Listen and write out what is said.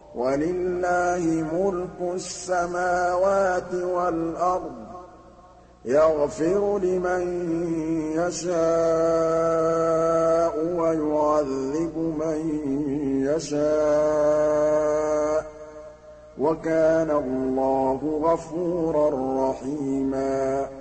وَلِلَّهِ مُلْكُ السَّمَاوَاتِ وَالْأَرْضِ ۚ يَغْفِرُ لِمَن يَشَاءُ وَيُعَذِّبُ مَن يَشَاءُ ۚ وَكَانَ اللَّهُ غَفُورًا رَّحِيمًا